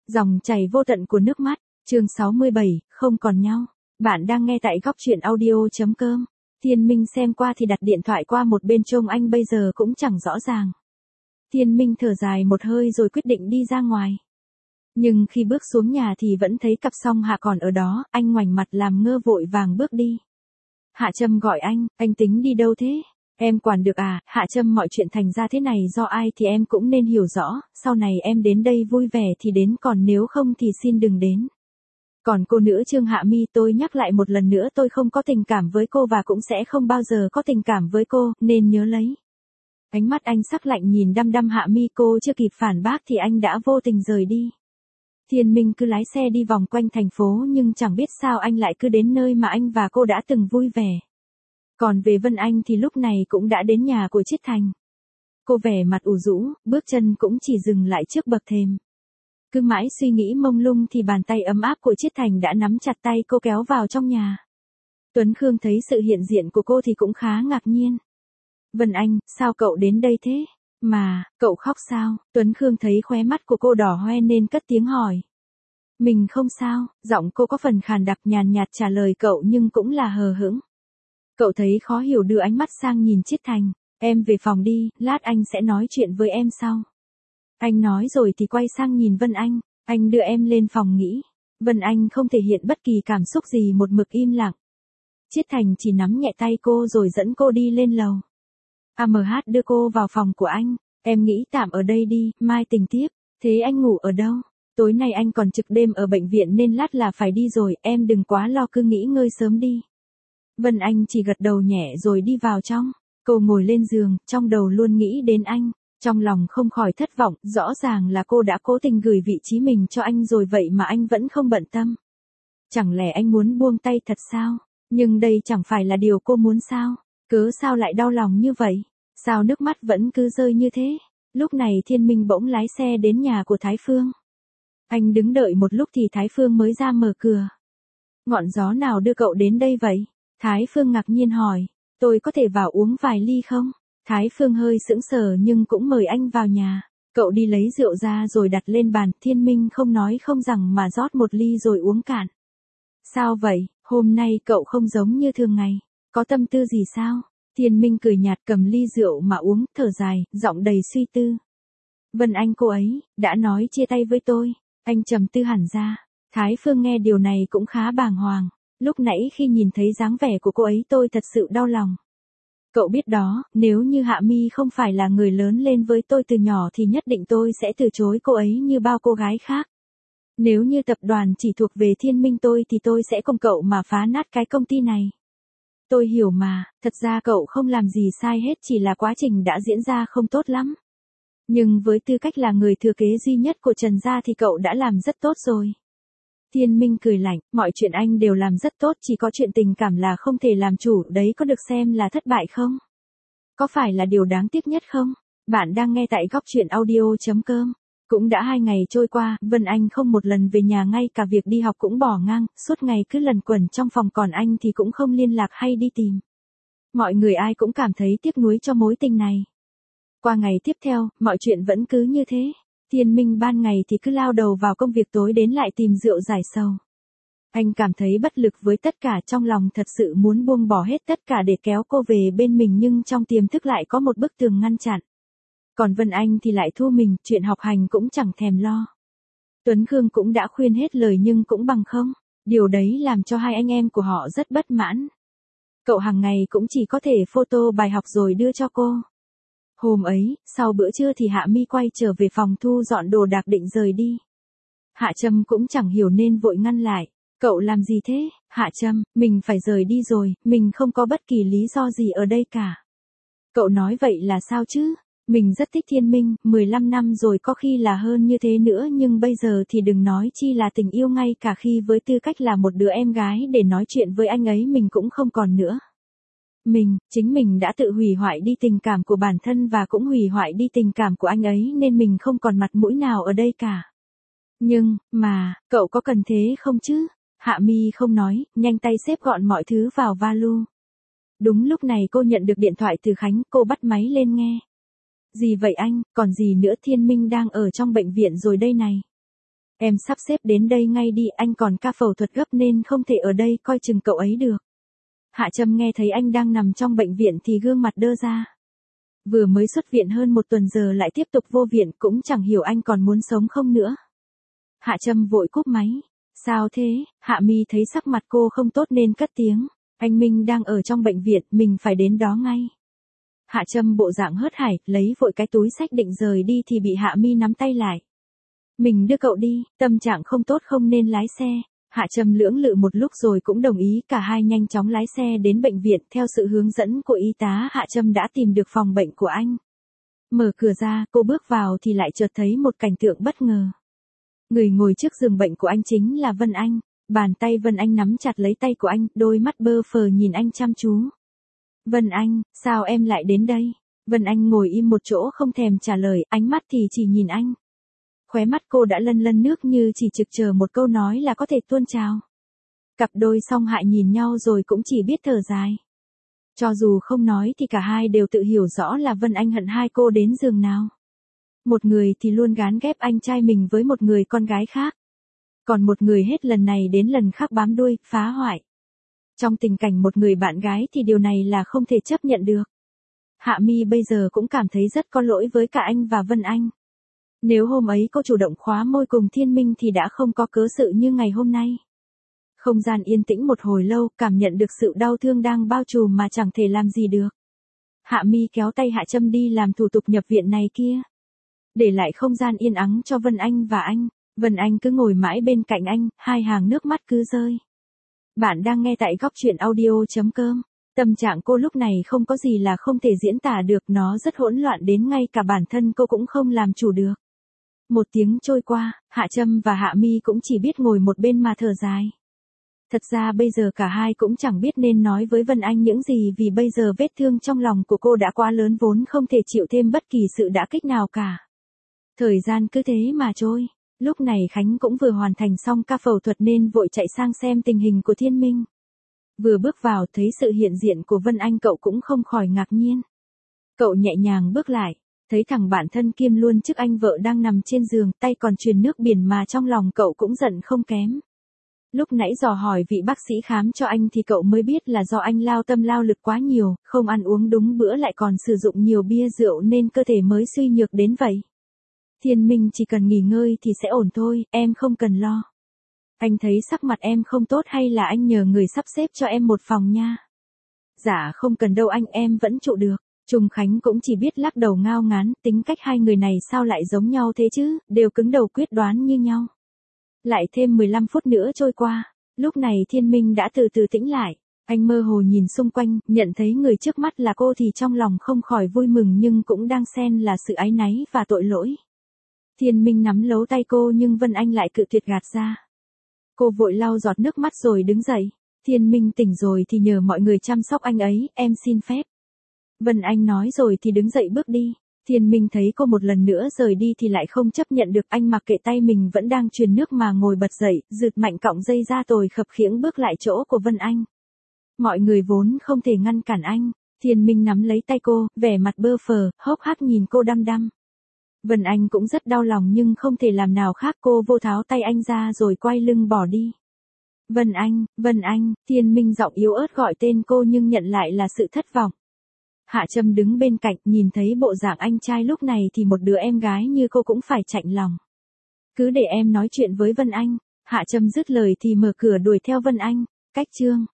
Dòng chảy vô tận của nước mắt, chương 67, không còn nhau. Bạn đang nghe tại góc truyện audio.com. Thiên Minh xem qua thì đặt điện thoại qua một bên, trông anh bây giờ cũng chẳng rõ ràng. Thiên Minh thở dài một hơi rồi quyết định đi ra ngoài. Nhưng khi bước xuống nhà thì vẫn thấy cặp song Hạ còn ở đó, anh ngoảnh mặt làm ngơ vội vàng bước đi. Hạ Trâm gọi anh tính đi đâu thế? Em quản được à? Hạ Trâm, mọi chuyện thành ra thế này do ai thì em cũng nên hiểu rõ, sau này em đến đây vui vẻ thì đến, còn nếu không thì xin đừng đến. Còn cô nữa Trương Hạ Mi, tôi nhắc lại một lần nữa, tôi không có tình cảm với cô và cũng sẽ không bao giờ có tình cảm với cô, nên nhớ lấy. Ánh mắt anh sắc lạnh nhìn đăm đăm Hạ Mi, cô chưa kịp phản bác thì anh đã vô tình rời đi. Thiên Minh cứ lái xe đi vòng quanh thành phố, nhưng chẳng biết sao anh lại cứ đến nơi mà anh và cô đã từng vui vẻ. Còn về Vân Anh thì lúc này cũng đã đến nhà của Chiết Thành. Cô vẻ mặt ủ rũ, bước chân cũng chỉ dừng lại trước bậc thềm. Cứ mãi suy nghĩ mông lung thì bàn tay ấm áp của Chiết Thành đã nắm chặt tay cô kéo vào trong nhà. Tuấn Khương thấy sự hiện diện của cô thì cũng khá ngạc nhiên. Vân Anh, sao cậu đến đây thế? Mà, cậu khóc sao? Tuấn Khương thấy khóe mắt của cô đỏ hoe nên cất tiếng hỏi. Mình không sao, giọng cô có phần khàn đặc, nhàn nhạt trả lời cậu nhưng cũng là hờ hững. Cậu thấy khó hiểu đưa ánh mắt sang nhìn Chiết Thành. Em về phòng đi, lát anh sẽ nói chuyện với em sau. Anh nói rồi thì quay sang nhìn Vân Anh. Anh đưa em lên phòng nghỉ. Vân Anh không thể hiện bất kỳ cảm xúc gì, một mực im lặng. Chiết Thành chỉ nắm nhẹ tay cô rồi dẫn cô đi lên lầu. AMH đưa cô vào phòng của anh. Em nghĩ tạm ở đây đi, mai tỉnh tiếp. Thế anh ngủ ở đâu? Tối nay anh còn trực đêm ở bệnh viện nên lát là phải đi rồi, em đừng quá lo, cứ nghỉ ngơi sớm đi. Vân Anh chỉ gật đầu nhẹ rồi đi vào trong. Cô ngồi lên giường, trong đầu luôn nghĩ đến anh. Trong lòng không khỏi thất vọng, rõ ràng là cô đã cố tình gửi vị trí mình cho anh rồi vậy mà anh vẫn không bận tâm. Chẳng lẽ anh muốn buông tay thật sao? Nhưng đây chẳng phải là điều cô muốn sao? Cớ sao lại đau lòng như vậy? Sao nước mắt vẫn cứ rơi như thế? Lúc này Thiên Minh bỗng lái xe đến nhà của Thái Phương. Anh đứng đợi một lúc thì Thái Phương mới ra mở cửa. Ngọn gió nào đưa cậu đến đây vậy? Thái Phương ngạc nhiên hỏi. Tôi có thể vào uống vài ly không? Thái Phương hơi sững sờ nhưng cũng mời anh vào nhà. Cậu đi lấy rượu ra rồi đặt lên bàn. Thiên Minh không nói không rằng mà rót một ly rồi uống cạn. Sao vậy, hôm nay cậu không giống như thường ngày. Có tâm tư gì sao? Thiên Minh cười nhạt cầm ly rượu mà uống, thở dài, giọng đầy suy tư. Vân Anh cô ấy, đã nói chia tay với tôi. Anh trầm tư hẳn ra. Thái Phương nghe điều này cũng khá bàng hoàng. Lúc nãy khi nhìn thấy dáng vẻ của cô ấy tôi thật sự đau lòng. Cậu biết đó, nếu như Hạ Mi không phải là người lớn lên với tôi từ nhỏ thì nhất định tôi sẽ từ chối cô ấy như bao cô gái khác. Nếu như tập đoàn chỉ thuộc về Thiên Minh tôi thì tôi sẽ cùng cậu mà phá nát cái công ty này. Tôi hiểu mà, thật ra cậu không làm gì sai hết, chỉ là quá trình đã diễn ra không tốt lắm. Nhưng với tư cách là người thừa kế duy nhất của Trần gia thì cậu đã làm rất tốt rồi. Thiên Minh cười lạnh, mọi chuyện anh đều làm rất tốt, chỉ có chuyện tình cảm là không thể làm chủ, đấy có được xem là thất bại không? Có phải là điều đáng tiếc nhất không? Bạn đang nghe tại góc truyện audio.com. Cũng đã 2 ngày trôi qua, Vân Anh không một lần về nhà, ngay cả việc đi học cũng bỏ ngang, suốt ngày cứ lẩn quẩn trong phòng, còn anh thì cũng không liên lạc hay đi tìm. Mọi người ai cũng cảm thấy tiếc nuối cho mối tình này. Qua ngày tiếp theo, mọi chuyện vẫn cứ như thế. Thiên Minh ban ngày thì cứ lao đầu vào công việc, tối đến lại tìm rượu giải sầu. Anh cảm thấy bất lực với tất cả, trong lòng thật sự muốn buông bỏ hết tất cả để kéo cô về bên mình, nhưng trong tiềm thức lại có một bức tường ngăn chặn. Còn Vân Anh thì lại thu mình, chuyện học hành cũng chẳng thèm lo. Tuấn Khương cũng đã khuyên hết lời nhưng cũng bằng không. Điều đấy làm cho hai anh em của họ rất bất mãn. Cậu hàng ngày cũng chỉ có thể photo bài học rồi đưa cho cô. Hôm ấy, sau bữa trưa thì Hạ Mi quay trở về phòng thu dọn đồ đạc định rời đi. Hạ Trâm cũng chẳng hiểu nên vội ngăn lại. Cậu làm gì thế? Hạ Trâm, mình phải rời đi rồi, mình không có bất kỳ lý do gì ở đây cả. Cậu nói vậy là sao chứ? Mình rất thích Thiên Minh, 15 năm rồi, có khi là hơn như thế nữa, nhưng bây giờ thì đừng nói chi là tình yêu, ngay cả khi với tư cách là một đứa em gái để nói chuyện với anh ấy mình cũng không còn nữa. Chính mình đã tự hủy hoại đi tình cảm của bản thân và cũng hủy hoại đi tình cảm của anh ấy, nên mình không còn mặt mũi nào ở đây cả. Nhưng, mà, cậu có cần thế không chứ? Hạ Mi không nói, nhanh tay xếp gọn mọi thứ vào vali. Đúng lúc này cô nhận được điện thoại từ Khánh, cô bắt máy lên nghe. Gì vậy anh, còn gì nữa, Thiên Minh đang ở trong bệnh viện rồi đây này. Em sắp xếp đến đây ngay đi, anh còn ca phẫu thuật gấp nên không thể ở đây coi chừng cậu ấy được. Hạ Trâm nghe thấy anh đang nằm trong bệnh viện thì gương mặt đơ ra. Vừa mới xuất viện hơn một tuần giờ lại tiếp tục vô viện, cũng chẳng hiểu anh còn muốn sống không nữa. Hạ Trâm vội cúp máy. Sao thế? Hạ Mi thấy sắc mặt cô không tốt nên cất tiếng. Anh Minh đang ở trong bệnh viện, mình phải đến đó ngay. Hạ Trâm bộ dạng hớt hải, lấy vội cái túi xách định rời đi thì bị Hạ Mi nắm tay lại. Mình đưa cậu đi, tâm trạng không tốt không nên lái xe. Hạ Trâm lưỡng lự một lúc rồi cũng đồng ý, cả hai nhanh chóng lái xe đến bệnh viện. Theo sự hướng dẫn của y tá, Hạ Trâm đã tìm được phòng bệnh của anh. Mở cửa ra, cô bước vào thì lại chợt thấy một cảnh tượng bất ngờ. Người ngồi trước giường bệnh của anh chính là Vân Anh. Bàn tay Vân Anh nắm chặt lấy tay của anh, đôi mắt bơ phờ nhìn anh chăm chú. Vân Anh, sao em lại đến đây? Vân Anh ngồi im một chỗ không thèm trả lời, ánh mắt thì chỉ nhìn anh. Khóe mắt cô đã lân lân nước như chỉ trực chờ một câu nói là có thể tuôn trào. Cặp đôi song hại nhìn nhau rồi cũng chỉ biết thở dài. Cho dù không nói thì cả hai đều tự hiểu rõ là Vân Anh hận hai cô đến giường nào. Một người thì luôn gán ghép anh trai mình với một người con gái khác. Còn một người hết lần này đến lần khác bám đuôi, phá hoại. Trong tình cảnh một người bạn gái thì điều này là không thể chấp nhận được. Hạ Mi bây giờ cũng cảm thấy rất có lỗi với cả anh và Vân Anh. Nếu hôm ấy cô chủ động khóa môi cùng Thiên Minh thì đã không có cớ sự như ngày hôm nay. Không gian yên tĩnh một hồi lâu, cảm nhận được sự đau thương đang bao trùm mà chẳng thể làm gì được. Hạ Mi kéo tay Hạ Trâm đi làm thủ tục nhập viện này kia. Để lại không gian yên ắng cho Vân Anh và anh. Vân Anh cứ ngồi mãi bên cạnh anh, hai hàng nước mắt cứ rơi. Bạn đang nghe tại góc truyện audio.com. Tâm trạng cô lúc này không có gì là không thể diễn tả được, nó rất hỗn loạn đến ngay cả bản thân cô cũng không làm chủ được. Một tiếng trôi qua, Hạ Trâm và Hạ Mi cũng chỉ biết ngồi một bên mà thở dài. Thật ra bây giờ cả hai cũng chẳng biết nên nói với Vân Anh những gì, vì bây giờ vết thương trong lòng của cô đã quá lớn vốn không thể chịu thêm bất kỳ sự đả kích nào cả. Thời gian cứ thế mà trôi. Lúc này Khánh cũng vừa hoàn thành xong ca phẫu thuật nên vội chạy sang xem tình hình của Thiên Minh. Vừa bước vào thấy sự hiện diện của Vân Anh cậu cũng không khỏi ngạc nhiên. Cậu nhẹ nhàng bước lại, thấy thằng bạn thân kiêm luôn chức anh vợ đang nằm trên giường, tay còn truyền nước biển mà trong lòng cậu cũng giận không kém. Lúc nãy dò hỏi vị bác sĩ khám cho anh thì cậu mới biết là do anh lao tâm lao lực quá nhiều, không ăn uống đúng bữa lại còn sử dụng nhiều bia rượu nên cơ thể mới suy nhược đến vậy. Thiên Minh chỉ cần nghỉ ngơi thì sẽ ổn thôi, em không cần lo. Anh thấy sắc mặt em không tốt hay là anh nhờ người sắp xếp cho em một phòng nha? Dạ không cần đâu anh, em vẫn trụ được. Trung Khánh cũng chỉ biết lắc đầu ngao ngán, tính cách hai người này sao lại giống nhau thế chứ, đều cứng đầu quyết đoán như nhau. Lại thêm 15 phút nữa trôi qua, lúc này Thiên Minh đã từ từ tĩnh lại. Anh mơ hồ nhìn xung quanh, nhận thấy người trước mắt là cô thì trong lòng không khỏi vui mừng nhưng cũng đang xen là sự áy náy và tội lỗi. Thiên Minh nắm lấy tay cô nhưng Vân Anh lại cự tuyệt gạt ra. Cô vội lau giọt nước mắt rồi đứng dậy. Thiên Minh tỉnh rồi thì nhờ mọi người chăm sóc anh ấy, em xin phép. Vân Anh nói rồi thì đứng dậy bước đi. Thiên Minh thấy cô một lần nữa rời đi thì lại không chấp nhận được, anh mặc kệ tay mình vẫn đang truyền nước mà ngồi bật dậy, rượt mạnh cọng dây ra tồi khập khiễng bước lại chỗ của Vân Anh. Mọi người vốn không thể ngăn cản anh. Thiên Minh nắm lấy tay cô, vẻ mặt bơ phờ, hốc hác nhìn cô đăm đăm. Vân Anh cũng rất đau lòng nhưng không thể làm nào khác, cô vô tháo tay anh ra rồi quay lưng bỏ đi. Vân Anh, Thiên Minh giọng yếu ớt gọi tên cô nhưng nhận lại là sự thất vọng. Hạ Trâm đứng bên cạnh nhìn thấy bộ dạng anh trai lúc này thì một đứa em gái như cô cũng phải chạnh lòng. Cứ để em nói chuyện với Vân Anh. Hạ Trâm dứt lời thì mở cửa đuổi theo Vân Anh. Cách chương